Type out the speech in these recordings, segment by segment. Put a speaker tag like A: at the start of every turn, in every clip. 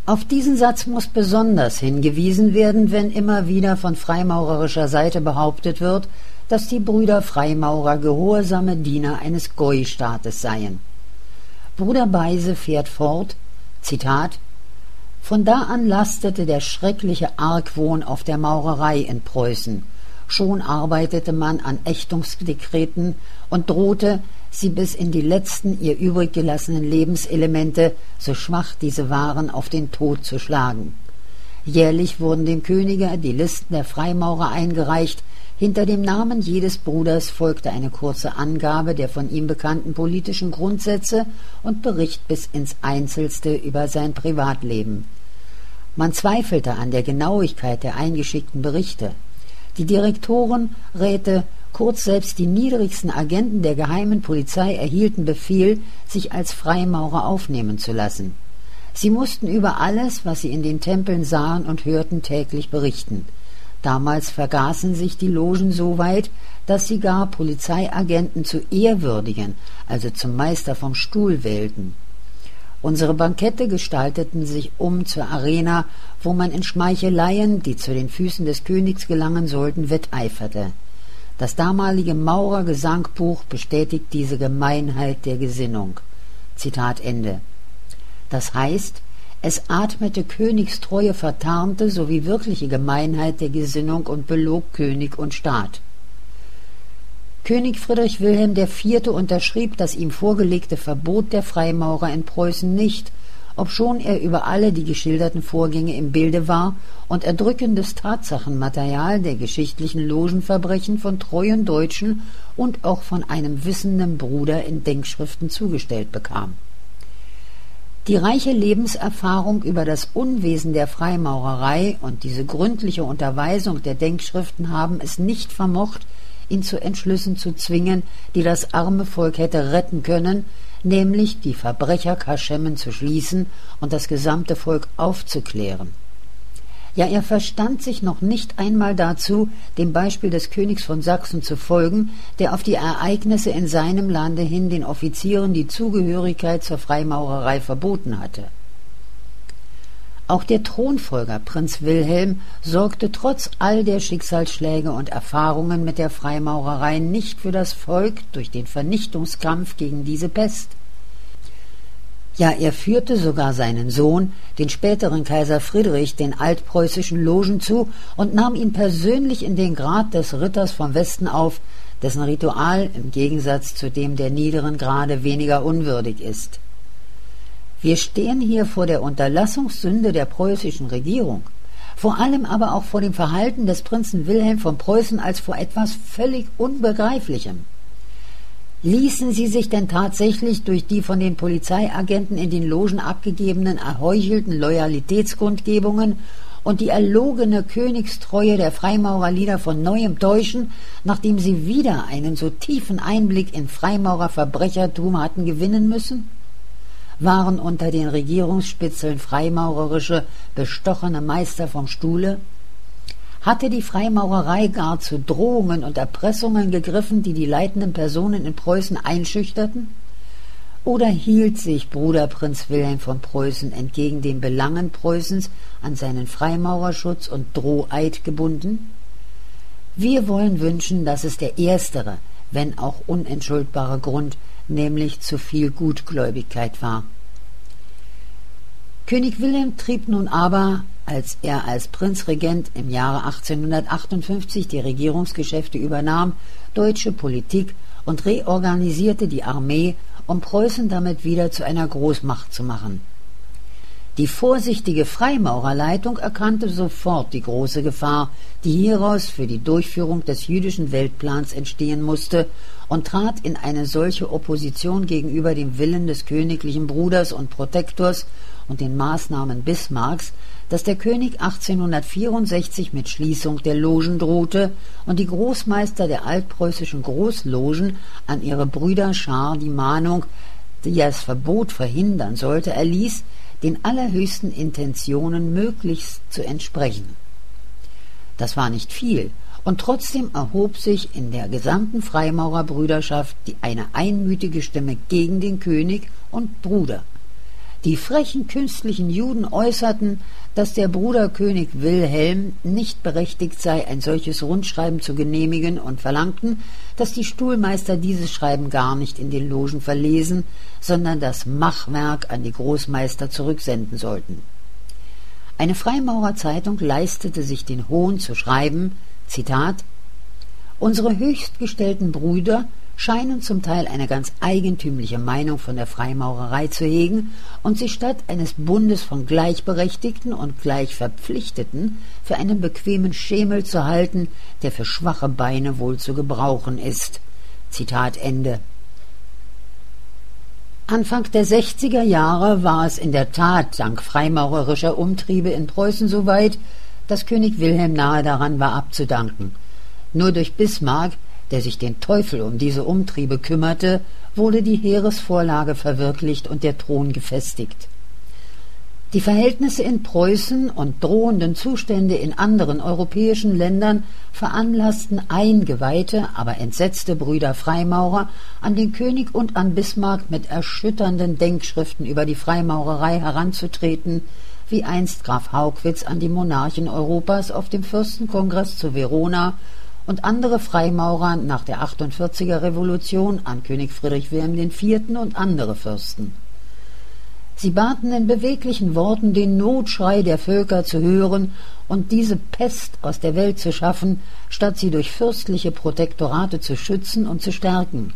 A: Auf diesen Satz muss besonders hingewiesen werden, wenn immer wieder von freimaurerischer Seite behauptet wird, dass die Brüder Freimaurer gehorsame Diener eines Goi-Staates seien. Bruder Beise fährt fort, Zitat: Von da an lastete der schreckliche Argwohn auf der Maurerei in Preußen. Schon arbeitete man an Ächtungsdekreten und drohte, sie bis in die letzten ihr übrig gelassenen Lebenselemente, so schwach diese waren, auf den Tod zu schlagen. Jährlich wurden dem Könige die Listen der Freimaurer eingereicht. Hinter dem Namen jedes Bruders folgte eine kurze Angabe der von ihm bekannten politischen Grundsätze und Bericht bis ins Einzelste über sein Privatleben. Man zweifelte an der Genauigkeit der eingeschickten Berichte. Die Direktoren, Räte, kurz selbst die niedrigsten Agenten der geheimen Polizei erhielten Befehl, sich als Freimaurer aufnehmen zu lassen. Sie mussten über alles, was sie in den Tempeln sahen und hörten, täglich berichten. Damals vergaßen sich die Logen so weit, dass sie gar Polizeiagenten zu ehrwürdigen, also zum Meister vom Stuhl wählten. Unsere Bankette gestalteten sich zur Arena, wo man in Schmeicheleien, die zu den Füßen des Königs gelangen sollten, wetteiferte. Das damalige Maurergesangbuch bestätigt diese Gemeinheit der Gesinnung. Zitat Ende. Das heißt, es atmete königstreue vertarnte sowie wirkliche Gemeinheit der Gesinnung und belog König und Staat. König Friedrich Wilhelm IV. Unterschrieb das ihm vorgelegte Verbot der Freimaurer in Preußen nicht, obschon er über alle die geschilderten Vorgänge im Bilde war und erdrückendes Tatsachenmaterial der geschichtlichen Logenverbrechen von treuen Deutschen und auch von einem wissenden Bruder in Denkschriften zugestellt bekam. Die reiche Lebenserfahrung über das Unwesen der Freimaurerei und diese gründliche Unterweisung der Denkschriften haben es nicht vermocht, ihn zu Entschlüssen zu zwingen, die das arme Volk hätte retten können, nämlich die Verbrecherkaschemmen zu schließen und das gesamte Volk aufzuklären. Ja, er verstand sich noch nicht einmal dazu, dem Beispiel des Königs von Sachsen zu folgen, der auf die Ereignisse in seinem Lande hin den Offizieren die Zugehörigkeit zur Freimaurerei verboten hatte. Auch der Thronfolger Prinz Wilhelm sorgte trotz all der Schicksalsschläge und Erfahrungen mit der Freimaurerei nicht für das Volk durch den Vernichtungskampf gegen diese Pest. Ja, er führte sogar seinen Sohn, den späteren Kaiser Friedrich, den altpreußischen Logen zu und nahm ihn persönlich in den Grad des Ritters vom Westen auf, dessen Ritual im Gegensatz zu dem der niederen Grade weniger unwürdig ist. Wir stehen hier vor der Unterlassungssünde der preußischen Regierung, vor allem aber auch vor dem Verhalten des Prinzen Wilhelm von Preußen als vor etwas völlig Unbegreiflichem. Ließen sie sich denn tatsächlich durch die von den Polizeiagenten in den Logen abgegebenen erheuchelten Loyalitätskundgebungen und die erlogene Königstreue der Freimaurerlieder von neuem täuschen, nachdem sie wieder einen so tiefen Einblick in Freimaurerverbrechertum hatten gewinnen müssen? Waren unter den Regierungsspitzeln freimaurerische, bestochene Meister vom Stuhle? Hatte die Freimaurerei gar zu Drohungen und Erpressungen gegriffen, die die leitenden Personen in Preußen einschüchterten? Oder hielt sich Bruder Prinz Wilhelm von Preußen entgegen den Belangen Preußens an seinen Freimaurerschutz und Droheid gebunden? Wir wollen wünschen, dass es der erstere, wenn auch unentschuldbare Grund, nämlich zu viel Gutgläubigkeit war. König Wilhelm trieb nun aber, als er als Prinzregent im Jahre 1858 die Regierungsgeschäfte übernahm, deutsche Politik und reorganisierte die Armee, um Preußen damit wieder zu einer Großmacht zu machen. Die vorsichtige Freimaurerleitung erkannte sofort die große Gefahr, die hieraus für die Durchführung des jüdischen Weltplans entstehen musste, und trat in eine solche Opposition gegenüber dem Willen des königlichen Bruders und Protektors und den Maßnahmen Bismarcks, dass der König 1864 mit Schließung der Logen drohte und die Großmeister der altpreußischen Großlogen an ihre Brüderschar die Mahnung, die das Verbot verhindern sollte, erließ, den allerhöchsten Intentionen möglichst zu entsprechen. Das war nicht viel, und trotzdem erhob sich in der gesamten Freimaurerbrüderschaft eine einmütige Stimme gegen den König und Bruder. Die frechen künstlichen Juden äußerten, dass der Bruderkönig Wilhelm nicht berechtigt sei, ein solches Rundschreiben zu genehmigen, und verlangten, dass die Stuhlmeister dieses Schreiben gar nicht in den Logen verlesen, sondern das Machwerk an die Großmeister zurücksenden sollten. Eine Freimaurerzeitung leistete sich den Hohn zu schreiben, Zitat: »Unsere höchstgestellten Brüder scheinen zum Teil eine ganz eigentümliche Meinung von der Freimaurerei zu hegen und sie statt eines Bundes von Gleichberechtigten und Gleichverpflichteten für einen bequemen Schemel zu halten, der für schwache Beine wohl zu gebrauchen ist.« Zitat Ende. Anfang der 60er Jahre war es in der Tat dank freimaurerischer Umtriebe in Preußen so weit, dass König Wilhelm nahe daran war abzudanken. Nur durch Bismarck, der sich den Teufel um diese Umtriebe kümmerte, wurde die Heeresvorlage verwirklicht und der Thron gefestigt. Die Verhältnisse in Preußen und drohenden Zustände in anderen europäischen Ländern veranlassten eingeweihte, aber entsetzte Brüder Freimaurer, an den König und an Bismarck mit erschütternden Denkschriften über die Freimaurerei heranzutreten, wie einst Graf Haugwitz an die Monarchen Europas auf dem Fürstenkongress zu Verona und andere Freimaurer nach der 48er Revolution an König Friedrich Wilhelm IV. Und andere Fürsten. Sie baten in beweglichen Worten, den Notschrei der Völker zu hören und diese Pest aus der Welt zu schaffen, statt sie durch fürstliche Protektorate zu schützen und zu stärken.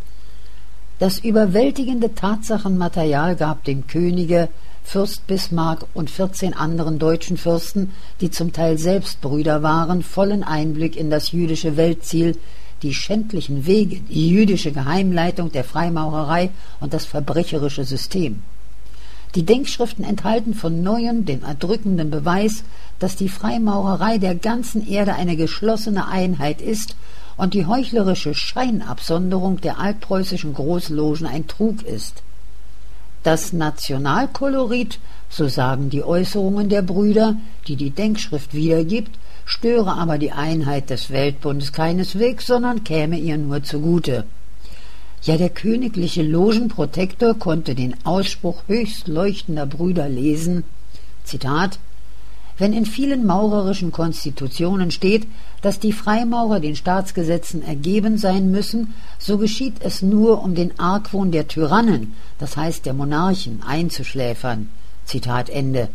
A: Das überwältigende Tatsachenmaterial gab dem Könige, Fürst Bismarck und 14 anderen deutschen Fürsten, die zum Teil selbst Brüder waren, vollen Einblick in das jüdische Weltziel, die schändlichen Wege, die jüdische Geheimleitung der Freimaurerei und das verbrecherische System. Die Denkschriften enthalten von Neuem den erdrückenden Beweis, dass die Freimaurerei der ganzen Erde eine geschlossene Einheit ist und die heuchlerische Scheinabsonderung der altpreußischen Großlogen ein Trug ist. Das Nationalkolorit, so sagen die Äußerungen der Brüder, die die Denkschrift wiedergibt, störe aber die Einheit des Weltbundes keineswegs, sondern käme ihr nur zugute. Ja, der königliche Logenprotektor konnte den Ausspruch höchst leuchtender Brüder lesen, Zitat: »Wenn in vielen maurerischen Konstitutionen steht, dass die Freimaurer den Staatsgesetzen ergeben sein müssen, so geschieht es nur, um den Argwohn der Tyrannen, das heißt der Monarchen, einzuschläfern.« Zitat Ende.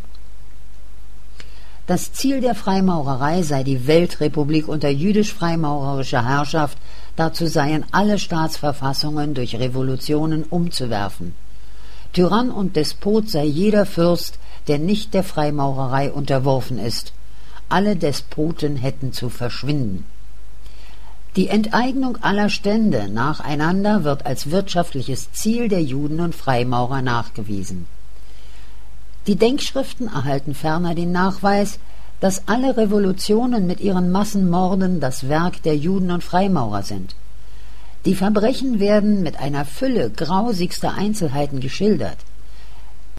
A: Das Ziel der Freimaurerei sei die Weltrepublik unter jüdisch-freimaurerischer Herrschaft, dazu seien alle Staatsverfassungen durch Revolutionen umzuwerfen. Tyrann und Despot sei jeder Fürst, der nicht der Freimaurerei unterworfen ist. Alle Despoten hätten zu verschwinden. Die Enteignung aller Stände nacheinander wird als wirtschaftliches Ziel der Juden und Freimaurer nachgewiesen. Die Denkschriften erhalten ferner den Nachweis, dass alle Revolutionen mit ihren Massenmorden das Werk der Juden und Freimaurer sind. Die Verbrechen werden mit einer Fülle grausigster Einzelheiten geschildert.